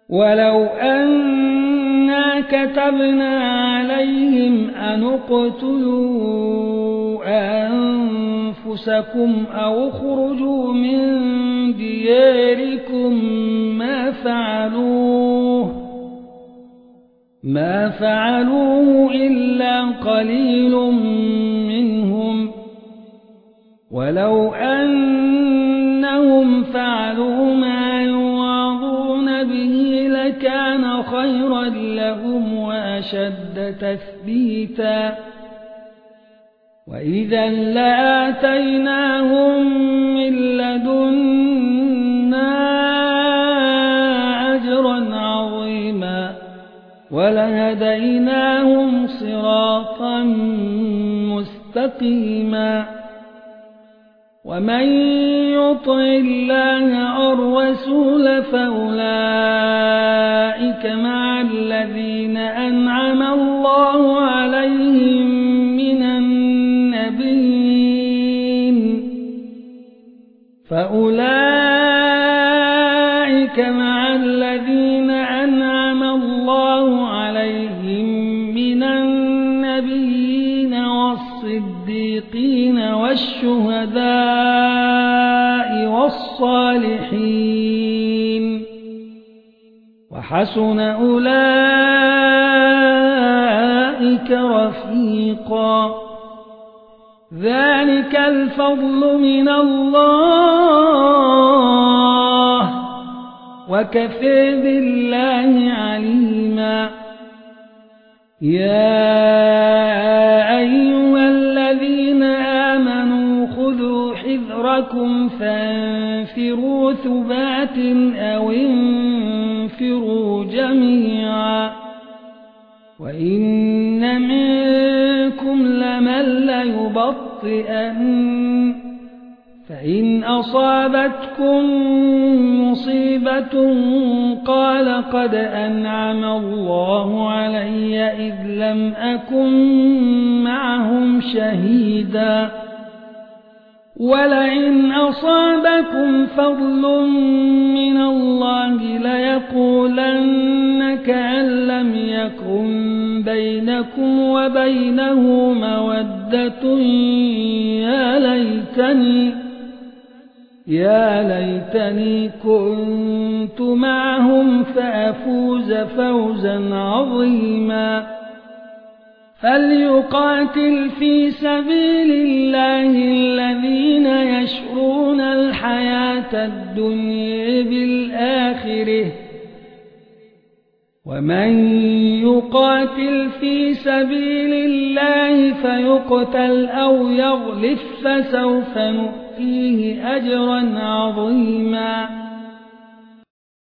ولو أنا كتبنا عليهم أن اقتلوا أنفسكم أو اخرجوا من دياركم ما فعلوه إلا قليل منهم، ولو أنهم فعلوا ما يوعظون به لكان خيرا لهم وأشد تثبيتا، وإذا لآتيناهم من لدنا أجرا عظيما ولهديناهم صراطا مستقيما. ومن يطع الله والرسول فأولئك مع الذين أنعم الله عليهم من النبيين والصديقين والشهداء والصالحين وحسن أولئك رفيقا. ذلك الفضل من الله وكفى بالله عليما. يا أيها الذين آمنوا خذوا حذركم فانفروا ثبات أو انفروا جميعا وإن منكم لمن ليبطئن فإن أصابتكم مصيبة قال قد أنعم الله علي إذ لم أكن معهم شهيدا ولئن أصابكم فضل من الله ليقولن كأن لم يكن بينكم وبينه مودة يا ليتني كنت معهم فأفوز فوزا عظيما. فليقاتل في سبيل الله الذين يشرون الحياة الدنيا بالآخرة ومن يقاتل في سبيل الله فيقتل أو يغلف فسوف نؤتيه أجرا عظيما.